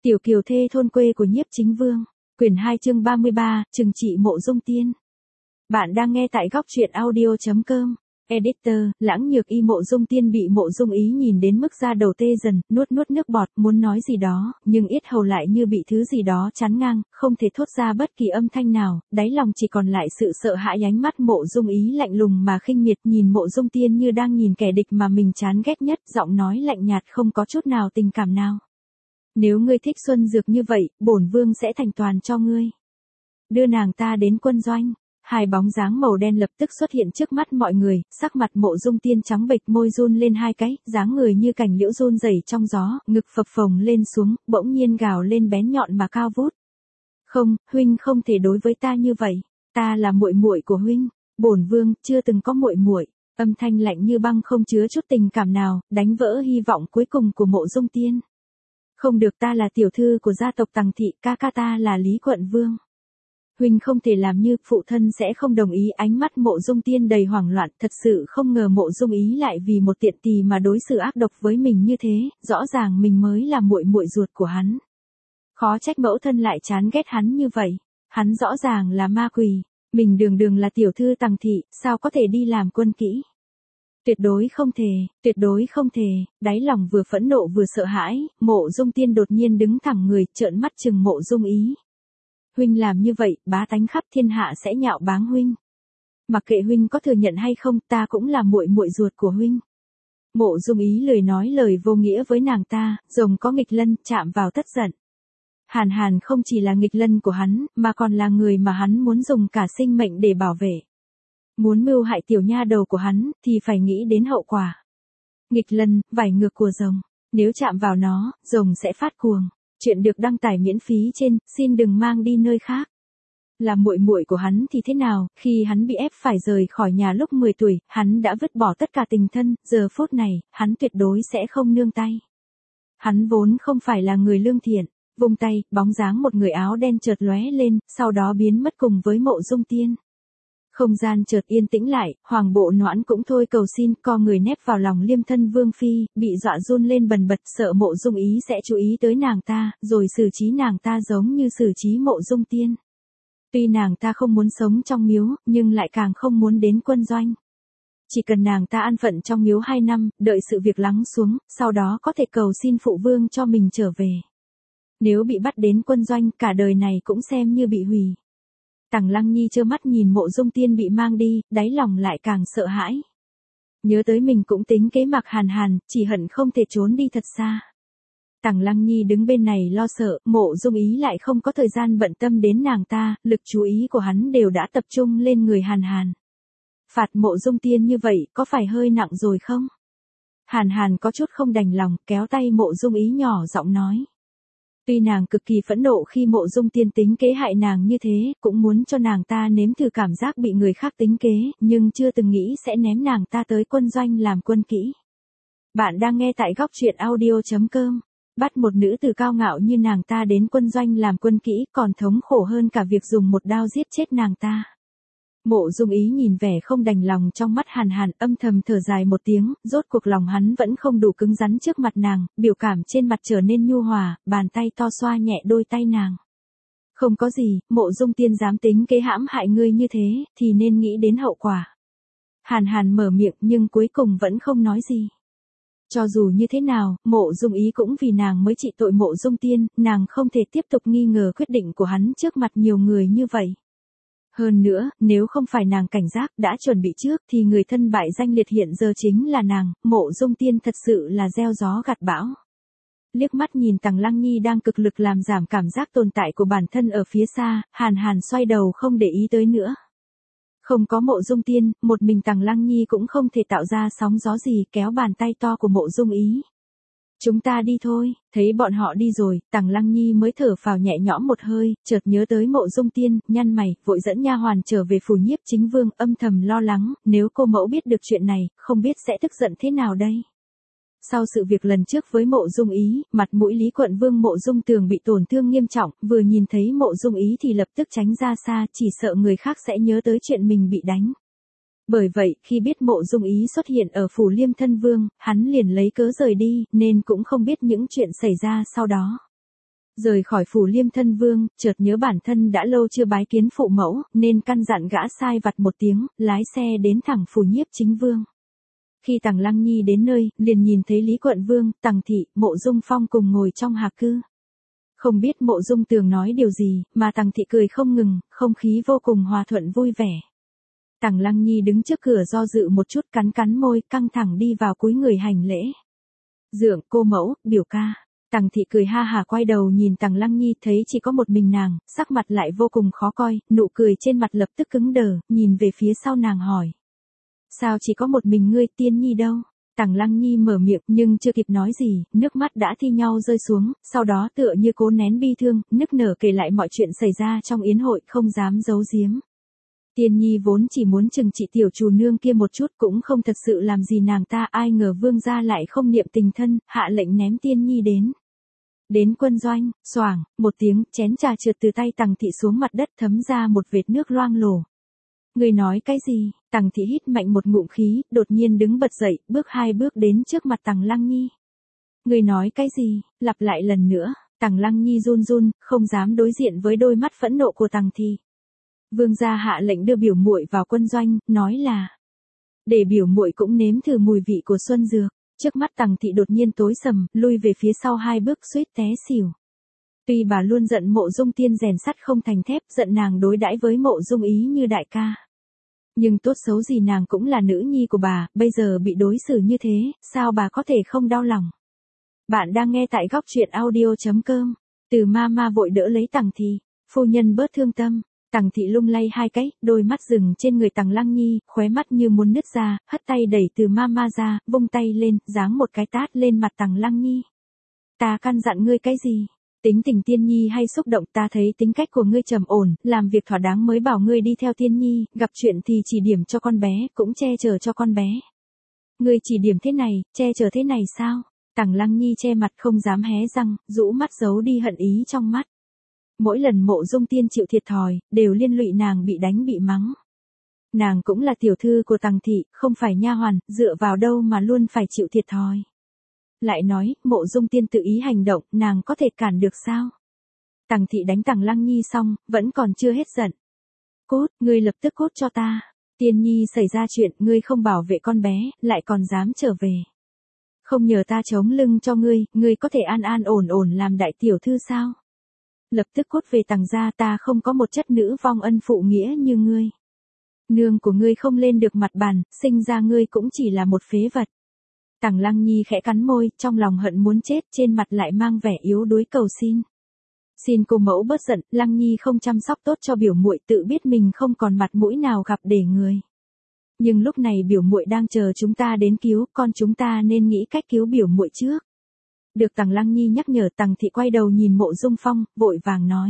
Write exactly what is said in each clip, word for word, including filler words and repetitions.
Tiểu kiều thê thôn quê của Nhiếp Chính Vương, quyển hai chương ba mươi ba, trừng trị Mộ Dung Tiên. Bạn đang nghe tại góc truyện audio chấm com. Editor, Lãng Nhược Y. Mộ Dung Tiên bị Mộ Dung Ý nhìn đến mức da đầu tê dần, nuốt nuốt nước bọt, muốn nói gì đó, nhưng yết hầu lại như bị thứ gì đó chắn ngang, không thể thốt ra bất kỳ âm thanh nào, đáy lòng chỉ còn lại sự sợ hãi. Ánh mắt Mộ Dung Ý lạnh lùng mà khinh miệt, nhìn Mộ Dung Tiên như đang nhìn kẻ địch mà mình chán ghét nhất, giọng nói lạnh nhạt không có chút nào tình cảm nào. Nếu ngươi thích xuân dược như vậy, bổn vương sẽ thành toàn cho ngươi. Đưa nàng ta đến quân doanh. Hai bóng dáng màu đen lập tức xuất hiện trước mắt mọi người, sắc mặt Mộ Dung Tiên trắng bệch, môi run lên hai cái, dáng người như cành liễu run rẩy trong gió, ngực phập phồng lên xuống, bỗng nhiên gào lên bén nhọn mà cao vút. Không, huynh không thể đối với ta như vậy, ta là muội muội của huynh, bổn vương chưa từng có muội muội. Âm thanh lạnh như băng không chứa chút tình cảm nào, đánh vỡ hy vọng cuối cùng của Mộ Dung Tiên. Không được, ta là tiểu thư của gia tộc Tằng Thị, ca ca ta là Lý Quận Vương. Huynh không thể làm như, phụ thân sẽ không đồng ý. Ánh mắt Mộ Dung Tiên đầy hoảng loạn, thật sự không ngờ Mộ Dung Ý lại vì một tiện tỳ mà đối xử ác độc với mình như thế, rõ ràng mình mới là muội muội ruột của hắn. Khó trách mẫu thân lại chán ghét hắn như vậy, hắn rõ ràng là ma quỷ, mình đường đường là tiểu thư Tằng Thị, sao có thể đi làm quân kỹ. Tuyệt đối không thể, tuyệt đối không thể. Đáy lòng vừa phẫn nộ vừa sợ hãi, Mộ Dung Tiên đột nhiên đứng thẳng người, trợn mắt trừng Mộ Dung Ý. Huynh làm như vậy, bá tánh khắp thiên hạ sẽ nhạo báng huynh. Mặc kệ huynh có thừa nhận hay không, ta cũng là muội muội ruột của huynh. Mộ Dung Ý lười nói lời vô nghĩa với nàng ta, rồng có nghịch lân, chạm vào tất giận. Hàn Hàn không chỉ là nghịch lân của hắn, mà còn là người mà hắn muốn dùng cả sinh mệnh để bảo vệ. Muốn mưu hại tiểu nha đầu của hắn, thì phải nghĩ đến hậu quả. Nghịch lân, vảy ngược của rồng, nếu chạm vào nó, rồng sẽ phát cuồng. Chuyện được đăng tải miễn phí trên, xin đừng mang đi nơi khác. Là muội muội của hắn thì thế nào, khi hắn bị ép phải rời khỏi nhà lúc mười tuổi, hắn đã vứt bỏ tất cả tình thân, giờ phút này, hắn tuyệt đối sẽ không nương tay. Hắn vốn không phải là người lương thiện, vung tay, bóng dáng một người áo đen chợt lóe lên, sau đó biến mất cùng với Mộ Dung Tiên. Không gian chợt yên tĩnh lại, Hoàng Bộ Noãn cũng thôi cầu xin, co người nép vào lòng Liêm Thân Vương phi, bị dọa run lên bần bật, sợ Mộ Dung Ý sẽ chú ý tới nàng ta, rồi xử trí nàng ta giống như xử trí Mộ Dung Tiên. Tuy nàng ta không muốn sống trong miếu, nhưng lại càng không muốn đến quân doanh. Chỉ cần nàng ta an phận trong miếu hai năm, đợi sự việc lắng xuống, sau đó có thể cầu xin phụ vương cho mình trở về. Nếu bị bắt đến quân doanh, cả đời này cũng xem như bị hủy. Tằng Lăng Nhi trơ mắt nhìn Mộ Dung Tiên bị mang đi, đáy lòng lại càng sợ hãi. Nhớ tới mình cũng tính kế Mạc Hàn Hàn, chỉ hận không thể trốn đi thật xa. Tằng Lăng Nhi đứng bên này lo sợ, Mộ Dung Ý lại không có thời gian bận tâm đến nàng ta, lực chú ý của hắn đều đã tập trung lên người Hàn Hàn. Phạt Mộ Dung Tiên như vậy, có phải hơi nặng rồi không? Hàn Hàn có chút không đành lòng, kéo tay Mộ Dung Ý nhỏ giọng nói. Tuy nàng cực kỳ phẫn nộ khi Mộ Dung Tiên tính kế hại nàng như thế, cũng muốn cho nàng ta nếm thử cảm giác bị người khác tính kế, nhưng chưa từng nghĩ sẽ ném nàng ta tới quân doanh làm quân kỹ. Bạn đang nghe tại góc truyện audio chấm com. Bắt một nữ tử cao ngạo như nàng ta đến quân doanh làm quân kỹ, còn thống khổ hơn cả việc dùng một đao giết chết nàng ta. Mộ Dung Ý nhìn vẻ không đành lòng trong mắt Hàn Hàn, âm thầm thở dài một tiếng, rốt cuộc lòng hắn vẫn không đủ cứng rắn trước mặt nàng, biểu cảm trên mặt trở nên nhu hòa, bàn tay to xoa nhẹ đôi tay nàng. Không có gì, Mộ Dung Tiên dám tính kế hãm hại ngươi như thế, thì nên nghĩ đến hậu quả. Hàn Hàn mở miệng nhưng cuối cùng vẫn không nói gì. Cho dù như thế nào, Mộ Dung Ý cũng vì nàng mới trị tội Mộ Dung Tiên, nàng không thể tiếp tục nghi ngờ quyết định của hắn trước mặt nhiều người như vậy. Hơn nữa, nếu không phải nàng cảnh giác, đã chuẩn bị trước, thì người thân bại danh liệt hiện giờ chính là nàng. Mộ Dung Tiên thật sự là gieo gió gặt bão. Liếc mắt nhìn Tằng Lăng Nhi đang cực lực làm giảm cảm giác tồn tại của bản thân ở phía xa, Hàn Hàn xoay đầu không để ý tới nữa. Không có Mộ Dung Tiên, một mình Tằng Lăng Nhi cũng không thể tạo ra sóng gió gì, kéo bàn tay to của Mộ Dung Ý. Chúng ta đi thôi. Thấy bọn họ đi rồi, Tằng Lăng Nhi mới thở phào nhẹ nhõm một hơi, chợt nhớ tới Mộ Dung Tiên, nhăn mày, vội dẫn nha hoàn trở về phủ Nhiếp Chính Vương, âm thầm lo lắng, nếu cô mẫu biết được chuyện này, không biết sẽ tức giận thế nào đây. Sau sự việc lần trước với Mộ Dung Ý, mặt mũi Lý Quận Vương Mộ Dung Tường bị tổn thương nghiêm trọng, vừa nhìn thấy Mộ Dung Ý thì lập tức tránh ra xa, chỉ sợ người khác sẽ nhớ tới chuyện mình bị đánh. Bởi vậy, khi biết Mộ Dung Ý xuất hiện ở phủ Liêm Thân Vương, hắn liền lấy cớ rời đi, nên cũng không biết những chuyện xảy ra sau đó. Rời khỏi phủ Liêm thân vương, chợt nhớ bản thân đã lâu chưa bái kiến phụ mẫu, nên căn dặn gã sai vặt một tiếng, lái xe đến thẳng phủ Nhiếp Chính Vương. Khi Tằng Lăng Nhi đến nơi, liền nhìn thấy Lý Quận Vương, Tằng Thị, Mộ Dung Phong cùng ngồi trong hạc cư. Không biết Mộ Dung Tường nói điều gì, mà Tằng Thị cười không ngừng, không khí vô cùng hòa thuận vui vẻ. Tằng Lăng Nhi đứng trước cửa do dự một chút, cắn cắn môi, căng thẳng đi vào cúi người hành lễ. Dượng, cô mẫu, biểu ca. Tằng Thị cười ha hả quay đầu nhìn Tằng Lăng Nhi, thấy chỉ có một mình nàng, sắc mặt lại vô cùng khó coi, nụ cười trên mặt lập tức cứng đờ, nhìn về phía sau nàng hỏi. Sao chỉ có một mình ngươi, Tiên Nhi đâu? Tằng Lăng Nhi mở miệng nhưng chưa kịp nói gì, nước mắt đã thi nhau rơi xuống, sau đó tựa như cố nén bi thương, nức nở kể lại mọi chuyện xảy ra trong yến hội, không dám giấu giếm. Tiên Nhi vốn chỉ muốn chừng trị tiểu chủ nương kia một chút, cũng không thật sự làm gì nàng ta, ai ngờ vương gia lại không niệm tình thân, hạ lệnh ném Tiên Nhi đến. Đến quân doanh, xoảng, một tiếng, chén trà trượt từ tay Tằng Thị xuống mặt đất, thấm ra một vệt nước loang lổ. Người nói cái gì? Tằng Thị hít mạnh một ngụm khí, đột nhiên đứng bật dậy, bước hai bước đến trước mặt Tằng Lăng Nhi. Người nói cái gì? Lặp lại lần nữa. Tằng Lăng Nhi run run, không dám đối diện với đôi mắt phẫn nộ của Tằng Thị. Vương gia hạ lệnh đưa biểu muội vào quân doanh, nói là để biểu muội cũng nếm thử mùi vị của xuân dược. Trước mắt Tằng Thị đột nhiên tối sầm, lui về phía sau hai bước suýt té xỉu. Tuy bà luôn giận Mộ Dung Tiên rèn sắt không thành thép, giận nàng đối đãi với Mộ Dung Ý như đại ca. Nhưng tốt xấu gì nàng cũng là nữ nhi của bà, bây giờ bị đối xử như thế, sao bà có thể không đau lòng. Bạn đang nghe tại góc truyện audio chấm com. Từ ma ma vội đỡ lấy Tằng Thị, phu nhân bớt thương tâm. Tằng Thị lung lay hai cái, đôi mắt dừng trên người Tằng Lăng Nhi, khóe mắt như muốn nứt ra, hất tay đẩy Từ ma ma ra, vung tay lên, giáng một cái tát lên mặt Tằng Lăng Nhi. Ta căn dặn ngươi cái gì? Tính tình Tiên Nhi hay xúc động, ta thấy tính cách của ngươi trầm ổn, làm việc thỏa đáng mới bảo ngươi đi theo Tiên Nhi, gặp chuyện thì chỉ điểm cho con bé, cũng che chở cho con bé. Ngươi chỉ điểm thế này, che chở thế này sao? Tằng Lăng Nhi che mặt không dám hé răng, rũ mắt giấu đi hận ý trong mắt. Mỗi lần Mộ Dung Tiên chịu thiệt thòi, đều liên lụy nàng bị đánh bị mắng. Nàng cũng là tiểu thư của Tằng Thị, không phải nha hoàn, dựa vào đâu mà luôn phải chịu thiệt thòi. Lại nói, Mộ Dung Tiên tự ý hành động, nàng có thể cản được sao? Tằng Thị đánh Tằng Lăng Nhi xong, vẫn còn chưa hết giận. Cút, ngươi lập tức cút cho ta. Tiên Nhi xảy ra chuyện, ngươi không bảo vệ con bé, lại còn dám trở về. Không nhờ ta chống lưng cho ngươi, ngươi có thể an an ổn ổn làm đại tiểu thư sao? Lập tức cút về Tằng gia, ta không có một chất nữ vong ân phụ nghĩa như ngươi. Nương của ngươi không lên được mặt bàn, sinh ra ngươi cũng chỉ là một phế vật. Tằng Lăng Nhi khẽ cắn môi, trong lòng hận muốn chết, trên mặt lại mang vẻ yếu đuối cầu xin. Xin cô mẫu bớt giận, Lăng Nhi không chăm sóc tốt cho biểu muội, tự biết mình không còn mặt mũi nào gặp để người. Nhưng lúc này biểu muội đang chờ chúng ta đến cứu, con chúng ta nên nghĩ cách cứu biểu muội trước. Được Tằng Lăng Nhi nhắc nhở, Tằng Thị quay đầu nhìn Mộ Dung Phong, vội vàng nói.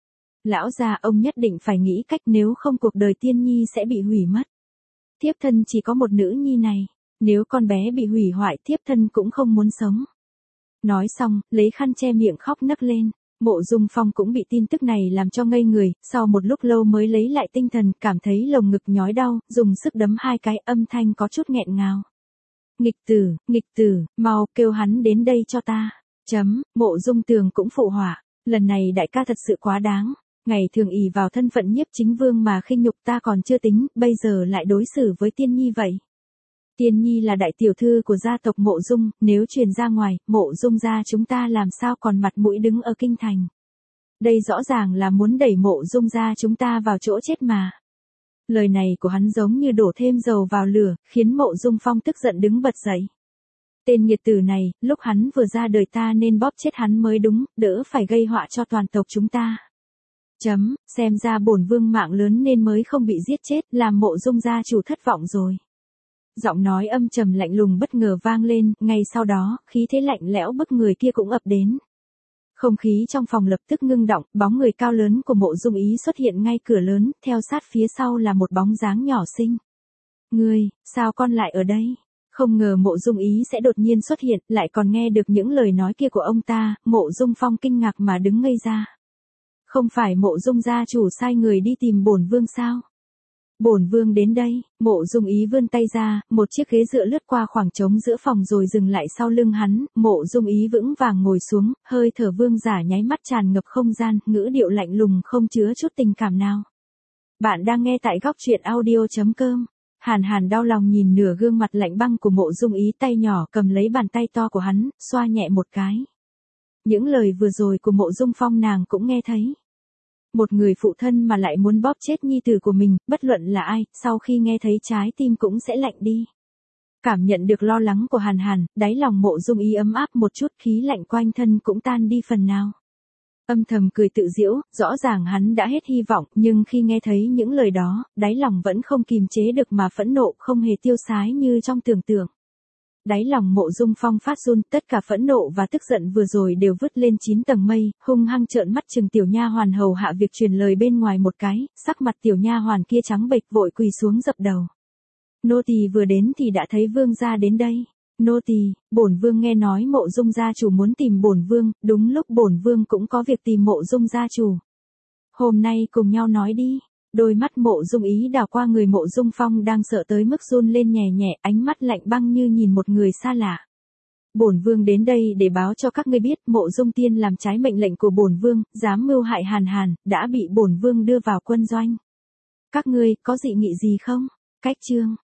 Lão gia, ông nhất định phải nghĩ cách, nếu không cuộc đời Tiên Nhi sẽ bị hủy mất. Thiếp thân chỉ có một nữ nhi này, nếu con bé bị hủy hoại, thiếp thân cũng không muốn sống. Nói xong, lấy khăn che miệng khóc nấc lên. Mộ Dung Phong cũng bị tin tức này làm cho ngây người, sau một lúc lâu mới lấy lại tinh thần, cảm thấy lồng ngực nhói đau, dùng sức đấm hai cái, âm thanh có chút nghẹn ngào. Nghịch tử, nghịch tử, mau kêu hắn đến đây cho ta. Chấm, Mộ Dung Tường cũng phụ họa, lần này đại ca thật sự quá đáng. Ngày thường ỷ vào thân phận Nhiếp Chính Vương mà khinh nhục ta còn chưa tính, bây giờ lại đối xử với Tiên Nhi vậy. Tiên Nhi là đại tiểu thư của gia tộc Mộ Dung, nếu truyền ra ngoài, Mộ Dung gia chúng ta làm sao còn mặt mũi đứng ở kinh thành. Đây rõ ràng là muốn đẩy Mộ Dung gia chúng ta vào chỗ chết mà. Lời này của hắn giống như đổ thêm dầu vào lửa, khiến Mộ Dung Phong tức giận đứng bật dậy. Tên nghiệt tử này, lúc hắn vừa ra đời ta nên bóp chết hắn mới đúng, đỡ phải gây họa cho toàn tộc chúng ta. Chấm, xem ra bổn vương mạng lớn nên mới không bị giết chết, làm Mộ Dung gia chủ thất vọng rồi. Giọng nói âm trầm lạnh lùng bất ngờ vang lên, ngay sau đó, khí thế lạnh lẽo bức người kia cũng ập đến. Không khí trong phòng lập tức ngưng động, bóng người cao lớn của Mộ Dung Ý xuất hiện ngay cửa lớn, theo sát phía sau là một bóng dáng nhỏ xinh. Ngươi, sao con lại ở đây? Không ngờ Mộ Dung Ý sẽ đột nhiên xuất hiện, lại còn nghe được những lời nói kia của ông ta, Mộ Dung Phong kinh ngạc mà đứng ngây ra. Không phải Mộ Dung gia chủ sai người đi tìm bổn vương sao? Bổn vương đến đây, Mộ Dung Ý vươn tay ra, một chiếc ghế dựa lướt qua khoảng trống giữa phòng rồi dừng lại sau lưng hắn, Mộ Dung Ý vững vàng ngồi xuống, hơi thở vương giả nháy mắt tràn ngập không gian, ngữ điệu lạnh lùng không chứa chút tình cảm nào. Bạn đang nghe tại góc truyện audio.com. Hàn Hàn đau lòng nhìn nửa gương mặt lạnh băng của Mộ Dung Ý, tay nhỏ cầm lấy bàn tay to của hắn, xoa nhẹ một cái. Những lời vừa rồi của Mộ Dung Phong nàng cũng nghe thấy. Một người phụ thân mà lại muốn bóp chết nhi tử của mình, bất luận là ai, sau khi nghe thấy trái tim cũng sẽ lạnh đi. Cảm nhận được lo lắng của Hàn Hàn, đáy lòng Mộ Dung Ý ấm áp một chút, khí lạnh quanh thân cũng tan đi phần nào. Âm thầm cười tự giễu, rõ ràng hắn đã hết hy vọng, nhưng khi nghe thấy những lời đó, đáy lòng vẫn không kìm chế được mà phẫn nộ, không hề tiêu sái như trong tưởng tượng. Đáy lòng Mộ Dung Phong phát run, tất cả phẫn nộ và tức giận vừa rồi đều vứt lên chín tầng mây, hung hăng trợn mắt chừng tiểu nha hoàn hầu hạ việc truyền lời bên ngoài một cái, sắc mặt tiểu nha hoàn kia trắng bệch vội quỳ xuống dập đầu. Nô tỳ vừa đến thì đã thấy vương gia đến đây. Nô tỳ, bổn vương nghe nói Mộ Dung gia chủ muốn tìm bổn vương, đúng lúc bổn vương cũng có việc tìm Mộ Dung gia chủ. Hôm nay cùng nhau nói đi. Đôi mắt Mộ Dung Ý đảo qua người Mộ Dung Phong đang sợ tới mức run lên nhẹ nhẹ, ánh mắt lạnh băng như nhìn một người xa lạ. Bổn vương đến đây để báo cho các ngươi biết, Mộ Dung Tiên làm trái mệnh lệnh của bổn vương, dám mưu hại Hàn Hàn, đã bị bổn vương đưa vào quân doanh. Các ngươi có dị nghị gì không? Cách chương